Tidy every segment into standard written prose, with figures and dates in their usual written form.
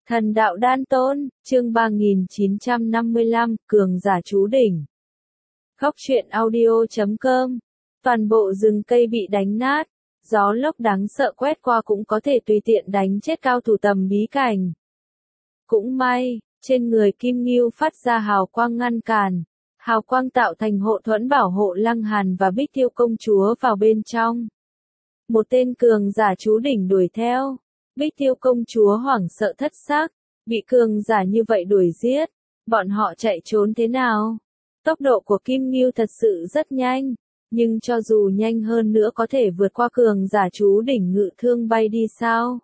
Thần đạo đan tôn, chương 3955, cường giả chú đỉnh. Góc truyện audio.com. Toàn bộ rừng cây bị đánh nát, gió lốc đáng sợ quét qua cũng có thể tùy tiện đánh chết cao thủ tầm bí cảnh. Cũng may, trên người Kim Ngưu phát ra hào quang ngăn cản, hào quang tạo thành hộ thuẫn bảo hộ Lăng Hàn và Bích Tiêu công chúa vào bên trong. Một tên cường giả chú đỉnh đuổi theo. Bích Tiêu công chúa hoảng sợ thất xác, bị cường giả như vậy đuổi giết, bọn họ chạy trốn thế nào? Tốc độ của Kim Ngưu thật sự rất nhanh, nhưng cho dù nhanh hơn nữa có thể vượt qua cường giả chú đỉnh ngự thương bay đi sao?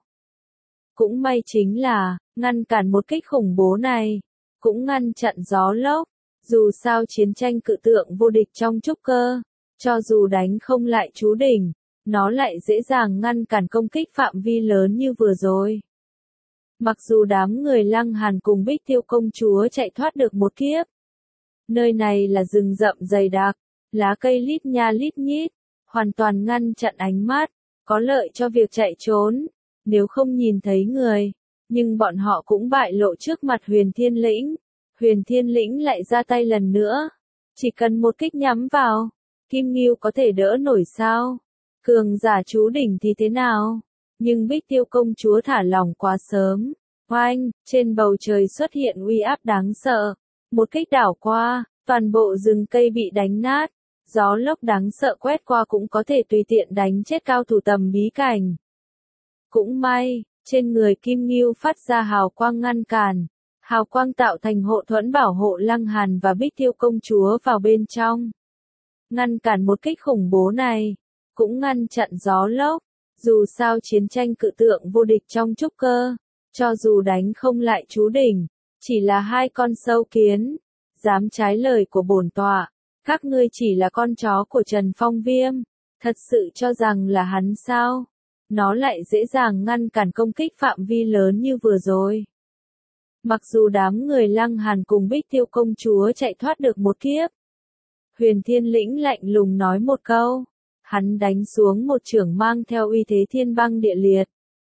Cũng may chính là, ngăn cản một kích khủng bố này, cũng ngăn chặn gió lốc, dù sao chiến tranh cự tượng vô địch trong trúc cơ, cho dù đánh không lại chú đỉnh, nó lại dễ dàng ngăn cản công kích phạm vi lớn như vừa rồi. Mặc dù đám người Lăng Hàn cùng Bích Tiêu công chúa chạy thoát được một kiếp. Nơi này là rừng rậm dày đặc, lá cây lít nha lít nhít, hoàn toàn ngăn chặn ánh mắt, có lợi cho việc chạy trốn, nếu không nhìn thấy người. Nhưng bọn họ cũng bại lộ trước mặt Huyền Thiên Lĩnh. Huyền Thiên Lĩnh lại ra tay lần nữa. Chỉ cần một kích nhắm vào, Kim Ngưu có thể đỡ nổi sao? Cường giả chú đỉnh thì thế nào? Nhưng Bích Tiêu công chúa thả lỏng quá sớm. Oanh, trên bầu trời xuất hiện uy áp đáng sợ. Một kích đảo qua, toàn bộ rừng cây bị đánh nát. Gió lốc đáng sợ quét qua cũng có thể tùy tiện đánh chết cao thủ tầm bí cảnh. Cũng may, trên người Kim Ngưu phát ra hào quang ngăn cản. Hào quang tạo thành hộ thuẫn bảo hộ Lăng Hàn và Bích Tiêu công chúa vào bên trong. Ngăn cản một kích khủng bố này, cũng ngăn chặn gió lốc. Dù sao chiến tranh cự tượng vô địch trong trúc cơ, cho dù đánh không lại chú đỉnh, chỉ là hai con sâu kiến, dám trái lời của bổn tọa, các ngươi chỉ là con chó của Trần Phong Viêm, thật sự cho rằng là hắn sao? Nó lại dễ dàng ngăn cản công kích phạm vi lớn như vừa rồi. Mặc dù đám người Lăng Hàn cùng Bích Tiêu công chúa chạy thoát được một kiếp, Huyền Thiên Lĩnh lạnh lùng nói một câu. Hắn đánh xuống một chưởng mang theo uy thế thiên băng địa liệt.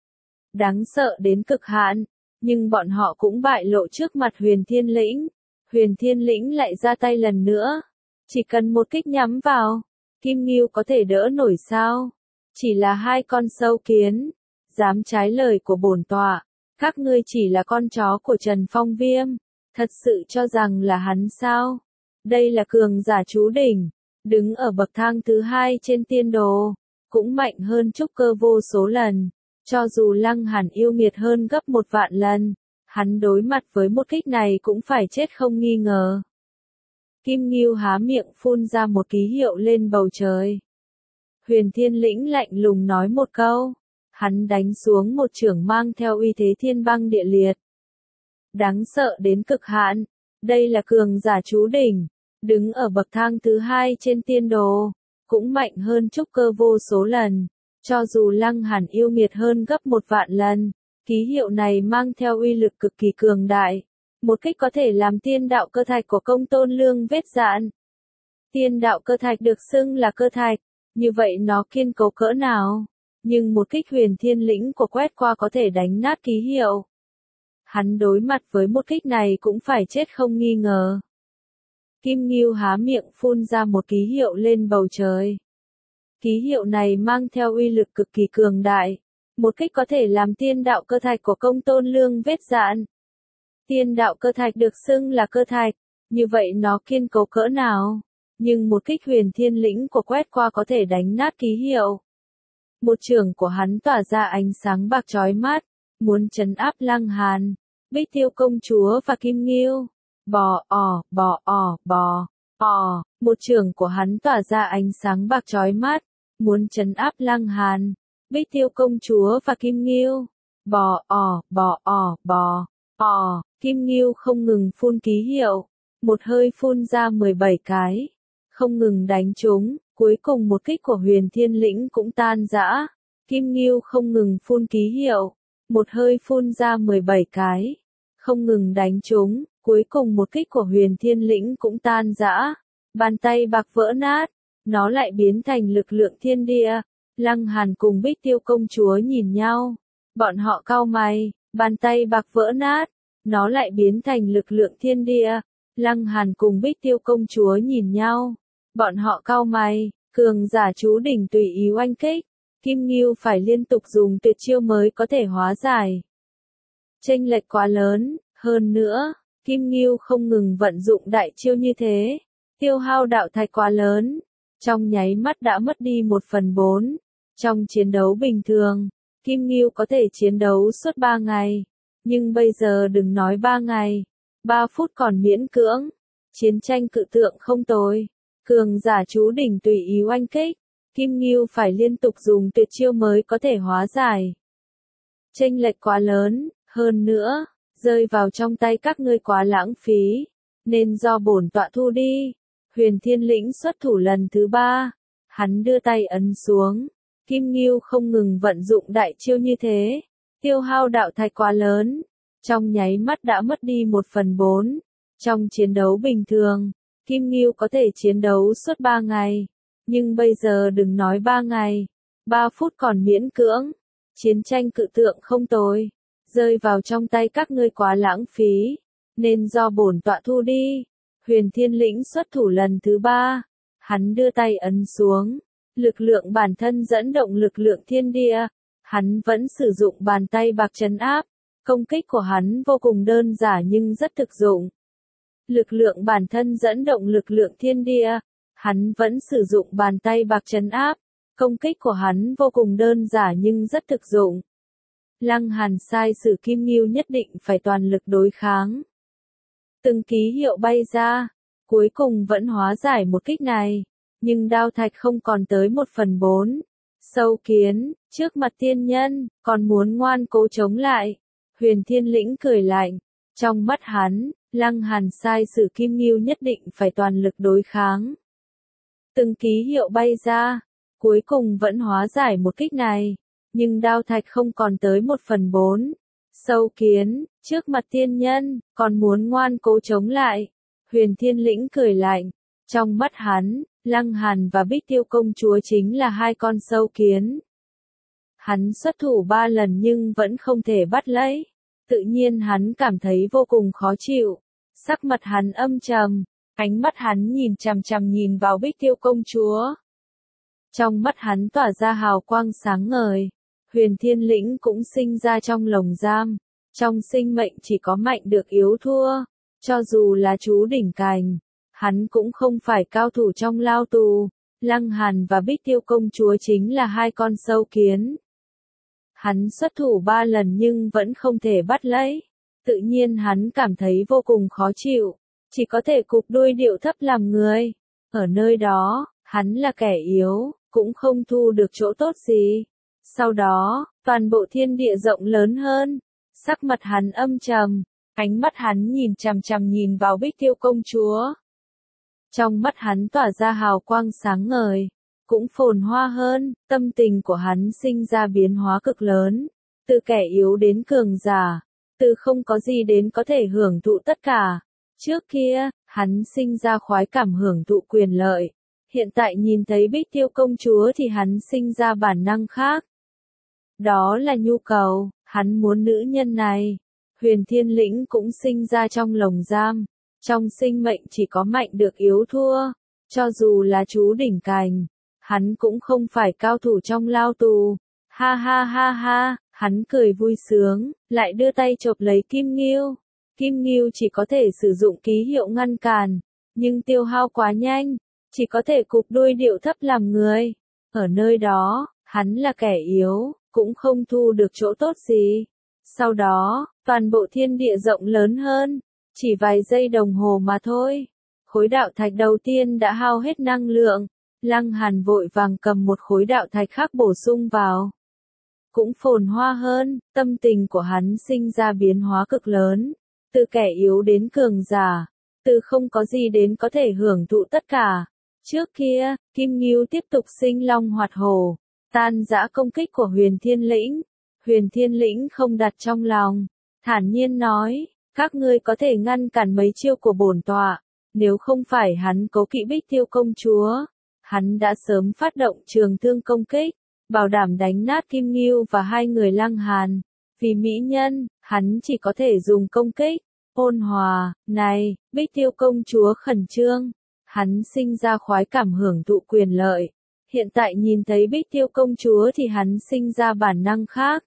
Đáng sợ đến cực hạn, nhưng bọn họ cũng bại lộ trước mặt Huyền Thiên Lĩnh. Huyền Thiên Lĩnh lại ra tay lần nữa. Chỉ cần một kích nhắm vào, Kim Ngưu có thể đỡ nổi sao? Chỉ là hai con sâu kiến, dám trái lời của bổn tọa, các ngươi chỉ là con chó của Trần Phong Viêm, thật sự cho rằng là hắn sao? Đây là cường giả chú đỉnh. Đứng ở bậc thang thứ hai trên tiên đồ, cũng mạnh hơn trúc cơ vô số lần. Cho dù Lăng Hàn yêu nghiệt hơn gấp 1.000.000 lần, hắn đối mặt với một kích này cũng phải chết không nghi ngờ. Kim Ngưu há miệng phun ra một ký hiệu lên bầu trời. Huyền Thiên Lĩnh lạnh lùng nói một câu. Hắn đánh xuống một chưởng mang theo uy thế thiên băng địa liệt. Đáng sợ đến cực hạn. Đây là cường giả chú đỉnh. Đứng ở bậc thang thứ hai trên tiên đồ, cũng mạnh hơn trúc cơ vô số lần. Cho dù Lăng Hàn yêu nghiệt hơn gấp 1.000.000 lần, ký hiệu này mang theo uy lực cực kỳ cường đại. Một kích có thể làm tiên đạo cơ thạch của Công Tôn Lương vết dạn. Tiên đạo cơ thạch được xưng là cơ thạch, như vậy nó kiên cố cỡ nào? Nhưng một kích Huyền Thiên Lĩnh của quét qua có thể đánh nát ký hiệu. Hắn đối mặt với một kích này cũng phải chết không nghi ngờ. Kim Ngưu há miệng phun ra một ký hiệu lên bầu trời. Ký hiệu này mang theo uy lực cực kỳ cường đại. Một kích có thể làm tiên đạo cơ thạch của Công Tôn Lương vết dạn. Tiên đạo cơ thạch được xưng là cơ thạch, như vậy nó kiên cố cỡ nào? Nhưng một kích Huyền Thiên Lĩnh của quét qua có thể đánh nát ký hiệu. Một chưởng của hắn tỏa ra ánh sáng bạc chói mắt, muốn trấn áp Lăng Hàn, Bích Tiêu công chúa và Kim Ngưu. Bò, một chưởng của hắn tỏa ra ánh sáng bạc chói mắt, muốn trấn áp Lăng Hàn, Bích Tiêu công chúa và Kim Ngưu. Kim Ngưu không ngừng phun ký hiệu, một hơi phun ra 17 cái, không ngừng đánh trúng, cuối cùng một kích của Huyền Thiên Lĩnh cũng tan rã. Kim Ngưu không ngừng phun ký hiệu, một hơi phun ra 17 cái, không ngừng đánh trúng. Cuối cùng một kích của Huyền Thiên Lĩnh cũng tan rã, bàn tay bạc vỡ nát, nó lại biến thành lực lượng thiên địa. Lăng Hàn cùng Bích Tiêu công chúa nhìn nhau, bọn họ cau mày, Bàn tay bạc vỡ nát, nó lại biến thành lực lượng thiên địa. Lăng Hàn cùng Bích Tiêu công chúa nhìn nhau, bọn họ cau mày, cường giả chú đỉnh tùy ý oanh kích, Kim Ngưu phải liên tục dùng tuyệt chiêu mới có thể hóa giải. Chênh lệch quá lớn, hơn nữa, Kim Ngưu không ngừng vận dụng đại chiêu như thế, tiêu hao đạo thạch quá lớn, trong nháy mắt đã mất đi 1/4. Trong chiến đấu bình thường, Kim Ngưu có thể chiến đấu suốt 3 ngày, nhưng bây giờ đừng nói 3 ngày, 3 phút còn miễn cưỡng. Chiến tranh cự tượng không tồi, cường giả chú đỉnh tùy ý oanh kích, Kim Ngưu phải liên tục dùng tuyệt chiêu mới có thể hóa giải. Chênh lệch quá lớn, hơn nữa, rơi vào trong tay các ngươi quá lãng phí, nên do bổn tọa thu đi. Huyền Thiên Lĩnh xuất thủ lần thứ 3, hắn đưa tay ấn xuống, Kim Ngưu không ngừng vận dụng đại chiêu như thế, tiêu hao đạo thạch quá lớn, trong nháy mắt đã mất đi 1/4. Trong chiến đấu bình thường, Kim Ngưu có thể chiến đấu suốt 3 ngày, nhưng bây giờ đừng nói 3 ngày, 3 phút còn miễn cưỡng. Chiến tranh cự tượng không tồi, rơi vào trong tay các ngươi quá lãng phí, nên do bổn tọa thu đi. Huyền Thiên Lĩnh xuất thủ lần thứ 3, hắn đưa tay ấn xuống, lực lượng bản thân dẫn động lực lượng thiên địa, hắn vẫn sử dụng bàn tay bạc trấn áp, công kích của hắn vô cùng đơn giản nhưng rất thực dụng. Lực lượng bản thân dẫn động lực lượng thiên địa, hắn vẫn sử dụng bàn tay bạc trấn áp, công kích của hắn vô cùng đơn giản nhưng rất thực dụng. Lăng Hàn sai sử Kim Ngưu nhất định phải toàn lực đối kháng. Từng ký hiệu bay ra, cuối cùng vẫn hóa giải một kích này, nhưng đao thạch không còn tới 1/4. Sâu kiến, trước mặt tiên nhân, còn muốn ngoan cố chống lại. Huyền Thiên Lĩnh cười lạnh, trong mắt hắn, Lăng Hàn sai sử Kim Ngưu nhất định phải toàn lực đối kháng. Từng ký hiệu bay ra, cuối cùng vẫn hóa giải một kích này, nhưng đao thạch không còn tới 1/4. Sâu kiến, trước mặt tiên nhân, còn muốn ngoan cố chống lại. Huyền Thiên Lĩnh cười lạnh, trong mắt hắn, Lăng Hàn và Bích Tiêu công chúa chính là hai con sâu kiến. Hắn xuất thủ 3 lần nhưng vẫn không thể bắt lấy, tự nhiên hắn cảm thấy vô cùng khó chịu. Sắc mặt hắn âm trầm, ánh mắt hắn nhìn chằm chằm nhìn vào Bích Tiêu công chúa. Trong mắt hắn tỏa ra hào quang sáng ngời. Huyền Thiên Lĩnh cũng sinh ra trong lồng giam, trong sinh mệnh chỉ có mạnh được yếu thua, cho dù là chú đỉnh cành, hắn cũng không phải cao thủ trong lao tù. Lăng Hàn và Bích Tiêu công chúa chính là hai con sâu kiến. Hắn xuất thủ 3 lần nhưng vẫn không thể bắt lấy, tự nhiên hắn cảm thấy vô cùng khó chịu, chỉ có thể cụp đuôi điệu thấp làm người. Ở nơi đó, hắn là kẻ yếu, cũng không thu được chỗ tốt gì. Sau đó, toàn bộ thiên địa rộng lớn hơn, sắc mặt hắn âm trầm, ánh mắt hắn nhìn chằm chằm nhìn vào Bích Tiêu công chúa. Trong mắt hắn tỏa ra hào quang sáng ngời, cũng phồn hoa hơn, tâm tình của hắn sinh ra biến hóa cực lớn, từ kẻ yếu đến cường giả, từ không có gì đến có thể hưởng thụ tất cả. Trước kia, hắn sinh ra khoái cảm hưởng thụ quyền lợi, hiện tại nhìn thấy Bích Tiêu công chúa thì hắn sinh ra bản năng khác. Đó là nhu cầu, hắn muốn nữ nhân này. Huyền Thiên Lĩnh cũng sinh ra trong lồng giam, trong sinh mệnh chỉ có mạnh được yếu thua, cho dù là chú đỉnh cành, hắn cũng không phải cao thủ trong lao tù. Ha ha ha ha, hắn cười vui sướng, lại đưa tay chộp lấy Kim Ngưu. Kim Ngưu chỉ có thể sử dụng ký hiệu ngăn cản, nhưng tiêu hao quá nhanh, chỉ có thể cụp đuôi điệu thấp làm người. Ở nơi đó, hắn là kẻ yếu, cũng không thu được chỗ tốt gì. Sau đó, toàn bộ thiên địa rộng lớn hơn, chỉ vài giây đồng hồ mà thôi. Khối đạo thạch đầu tiên đã hao hết năng lượng, Lăng Hàn vội vàng cầm một khối đạo thạch khác bổ sung vào. Cũng phồn hoa hơn, tâm tình của hắn sinh ra biến hóa cực lớn, từ kẻ yếu đến cường giả, từ không có gì đến có thể hưởng thụ tất cả. Trước kia, Kim Ngưu tiếp tục sinh long hoạt hổ, tan rã công kích của Huyền Thiên Lĩnh. Huyền Thiên Lĩnh không đặt trong lòng, thản nhiên nói, các ngươi có thể ngăn cản mấy chiêu của bổn tọa, nếu không phải hắn cố kỵ Bích Tiêu công chúa, hắn đã sớm phát động trường thương công kích, bảo đảm đánh nát Kim Ngưu và hai người Lăng Hàn. Vì mỹ nhân, hắn chỉ có thể dùng công kích. Ôn hòa, này, Bích Tiêu công chúa khẩn trương. Hắn sinh ra khoái cảm hưởng thụ quyền lợi. Hiện tại nhìn thấy Bích Tiêu công chúa thì hắn sinh ra bản năng khác.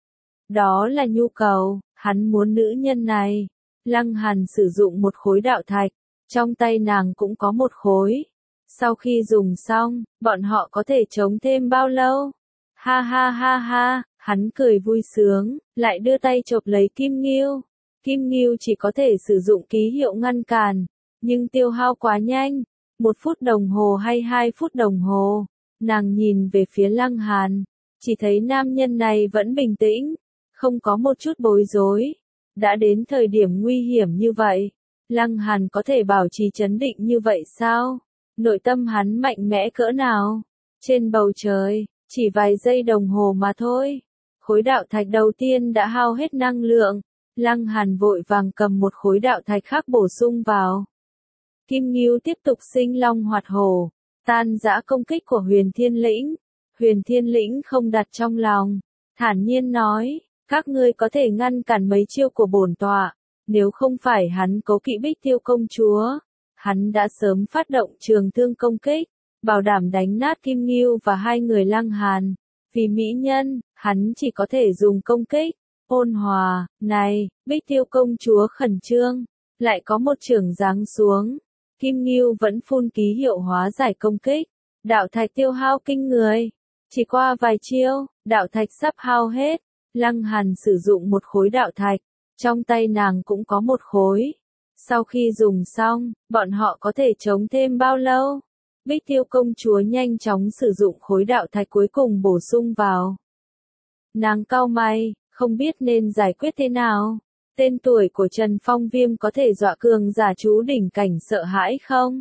Đó là nhu cầu, hắn muốn nữ nhân này. Lăng Hàn sử dụng một khối đạo thạch, trong tay nàng cũng có một khối. Sau khi dùng xong, bọn họ có thể chống thêm bao lâu? Ha ha ha ha, hắn cười vui sướng, lại đưa tay chộp lấy Kim Ngưu. Kim Ngưu chỉ có thể sử dụng ký hiệu ngăn cản, nhưng tiêu hao quá nhanh. 1 phút đồng hồ hay 2 phút đồng hồ, nàng nhìn về phía Lăng Hàn, chỉ thấy nam nhân này vẫn bình tĩnh, không có một chút bối rối. Đã đến thời điểm nguy hiểm như vậy, Lăng Hàn có thể bảo trì trấn định như vậy sao? Nội tâm hắn mạnh mẽ cỡ nào? Trên bầu trời, chỉ vài giây đồng hồ mà thôi. Khối đạo thạch đầu tiên đã hao hết năng lượng. Lăng Hàn vội vàng cầm một khối đạo thạch khác bổ sung vào. Kim Ngưu tiếp tục sinh long hoạt hổ, tan rã công kích của Huyền Thiên Lĩnh. Huyền Thiên Lĩnh không đặt trong lòng, thản nhiên nói, các ngươi có thể ngăn cản mấy chiêu của bổn tọa, nếu không phải hắn cố kỵ Bích Tiêu công chúa, hắn đã sớm phát động trường thương công kích, bảo đảm đánh nát Kim Ngưu và hai người Lăng Hàn. Vì mỹ nhân, hắn chỉ có thể dùng công kích. Ôn hòa, này, Bích Tiêu công chúa khẩn trương, lại có một chưởng giáng xuống. Kim Ngưu vẫn phun ký hiệu hóa giải công kích. Đạo thạch tiêu hao kinh người. Chỉ qua vài chiêu, đạo thạch sắp hao hết. Lăng Hàn sử dụng một khối đạo thạch, trong tay nàng cũng có một khối. Sau khi dùng xong, bọn họ có thể chống thêm bao lâu? Bích Tiêu công chúa nhanh chóng sử dụng khối đạo thạch cuối cùng bổ sung vào. Nàng cau mày, không biết nên giải quyết thế nào. Tên tuổi của Trần Phong Viêm có thể dọa cường giả chú đỉnh cảnh sợ hãi không?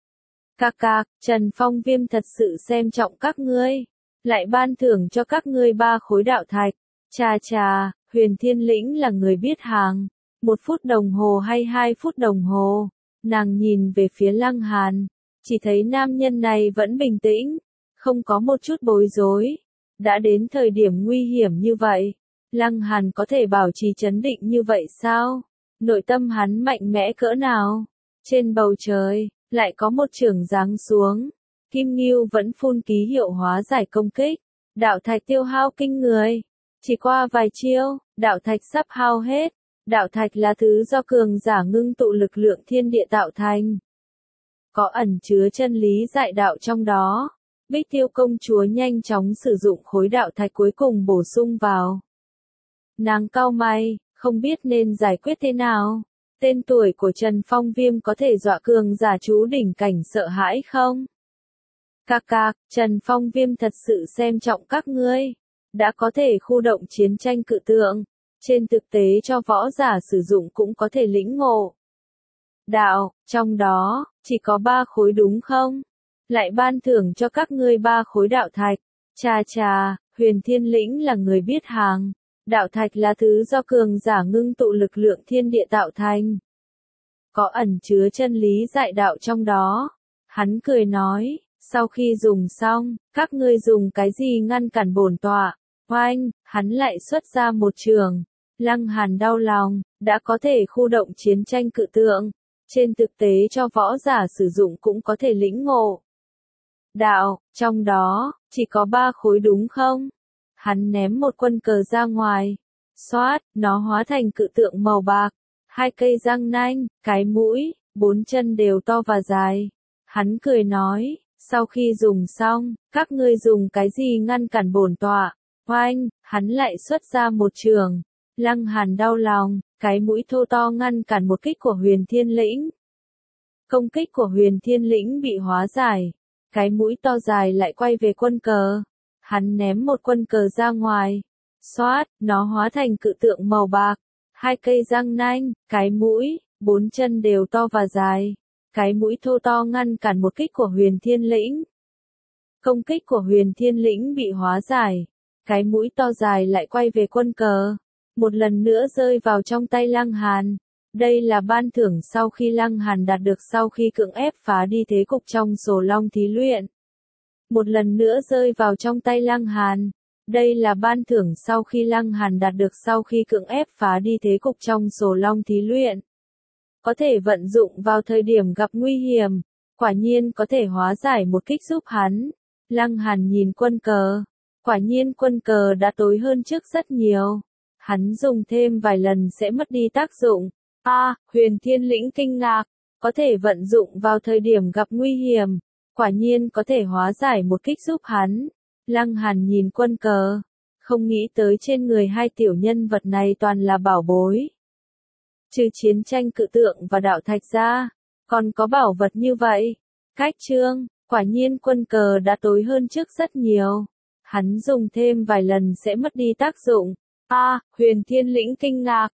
Cạc cạc, Trần Phong Viêm thật sự xem trọng các ngươi, lại ban thưởng cho các ngươi 3 khối đạo thạch. Chà chà, Huyền Thiên Lĩnh là người biết hàng. 1 phút đồng hồ hay 2 phút đồng hồ, nàng nhìn về phía Lăng Hàn, chỉ thấy nam nhân này vẫn bình tĩnh, không có một chút bối rối. Đã đến thời điểm nguy hiểm như vậy, Lăng Hàn có thể bảo trì trấn định như vậy sao? Nội tâm hắn mạnh mẽ cỡ nào? Trên bầu trời, lại có một chưởng giáng xuống. Kim Ngưu vẫn phun ký hiệu hóa giải công kích. Đạo thạch tiêu hao kinh người. Chỉ qua vài chiêu, đạo thạch sắp hao hết. Đạo thạch là thứ do cường giả ngưng tụ lực lượng thiên địa tạo thành. Có ẩn chứa chân lý dạy đạo trong đó. Bích Tiêu công chúa nhanh chóng sử dụng khối đạo thạch cuối cùng bổ sung vào. Nàng cau mày, không biết nên giải quyết thế nào. Tên tuổi của Trần Phong Viêm có thể dọa cường giả chú đỉnh cảnh sợ hãi không? Cạc cạc, Trần Phong Viêm thật sự xem trọng các ngươi. Đã có thể khu động chiến tranh cự tượng. Trên thực tế cho võ giả sử dụng cũng có thể lĩnh ngộ. Đạo, trong đó, chỉ có 3 khối đúng không? Lại ban thưởng cho các ngươi 3 khối đạo thạch. Chà chà, Huyền Thiên Lĩnh là người biết hàng. Đạo thạch là thứ do cường giả ngưng tụ lực lượng thiên địa tạo thành. Có ẩn chứa chân lý dạy đạo trong đó. Hắn cười nói, sau khi dùng xong, các ngươi dùng cái gì ngăn cản bổn tọa? Oanh, hắn lại xuất ra một trường. Lăng Hàn đau lòng, đã có thể khu động chiến tranh cự tượng. Trên thực tế cho võ giả sử dụng cũng có thể lĩnh ngộ. Đạo, trong đó, chỉ có 3 khối đúng không? Hắn ném một quân cờ ra ngoài. Xoát, nó hóa thành cự tượng màu bạc. 2 cây răng nanh, cái mũi, 4 chân đều to và dài. Hắn cười nói, sau khi dùng xong, các ngươi dùng cái gì ngăn cản bổn tọa? Oanh, hắn lại xuất ra một trường. Lăng Hàn đau lòng, cái mũi thô to ngăn cản một kích của Huyền Thiên Lĩnh. Công kích của Huyền Thiên Lĩnh bị hóa giải. Cái mũi to dài lại quay về quân cờ. Hắn ném một quân cờ ra ngoài. Xoát, nó hóa thành cự tượng màu bạc. 2 cây răng nanh, cái mũi, 4 chân đều to và dài. Cái mũi thô to ngăn cản một kích của Huyền Thiên Lĩnh. Công kích của Huyền Thiên Lĩnh bị hóa giải. Cái mũi to dài lại quay về quân cờ. Một lần nữa rơi vào trong tay Lăng Hàn. Đây là ban thưởng sau khi Lăng Hàn đạt được sau khi cưỡng ép phá đi thế cục trong Sổ Long thí luyện. Một lần nữa rơi vào trong tay Lăng Hàn. Đây là ban thưởng sau khi Lăng Hàn đạt được sau khi cưỡng ép phá đi thế cục trong Sổ Long thí luyện. Có thể vận dụng vào thời điểm gặp nguy hiểm, quả nhiên có thể hóa giải một kích giúp hắn. Lăng Hàn nhìn quân cờ, quả nhiên quân cờ đã tối hơn trước rất nhiều. Hắn dùng thêm vài lần sẽ mất đi tác dụng. Huyền Thiên Lĩnh kinh ngạc, có thể vận dụng vào thời điểm gặp nguy hiểm, quả nhiên có thể hóa giải một kích giúp hắn. Lăng Hàn nhìn quân cờ, không nghĩ tới trên người hai tiểu nhân vật này toàn là bảo bối. Trừ chiến tranh cự tượng và đạo thạch ra, còn có bảo vật như vậy. Cách chương, quả nhiên quân cờ đã tối hơn trước rất nhiều. Hắn dùng thêm vài lần sẽ mất đi tác dụng. Huyền Thiên Lĩnh kinh ngạc,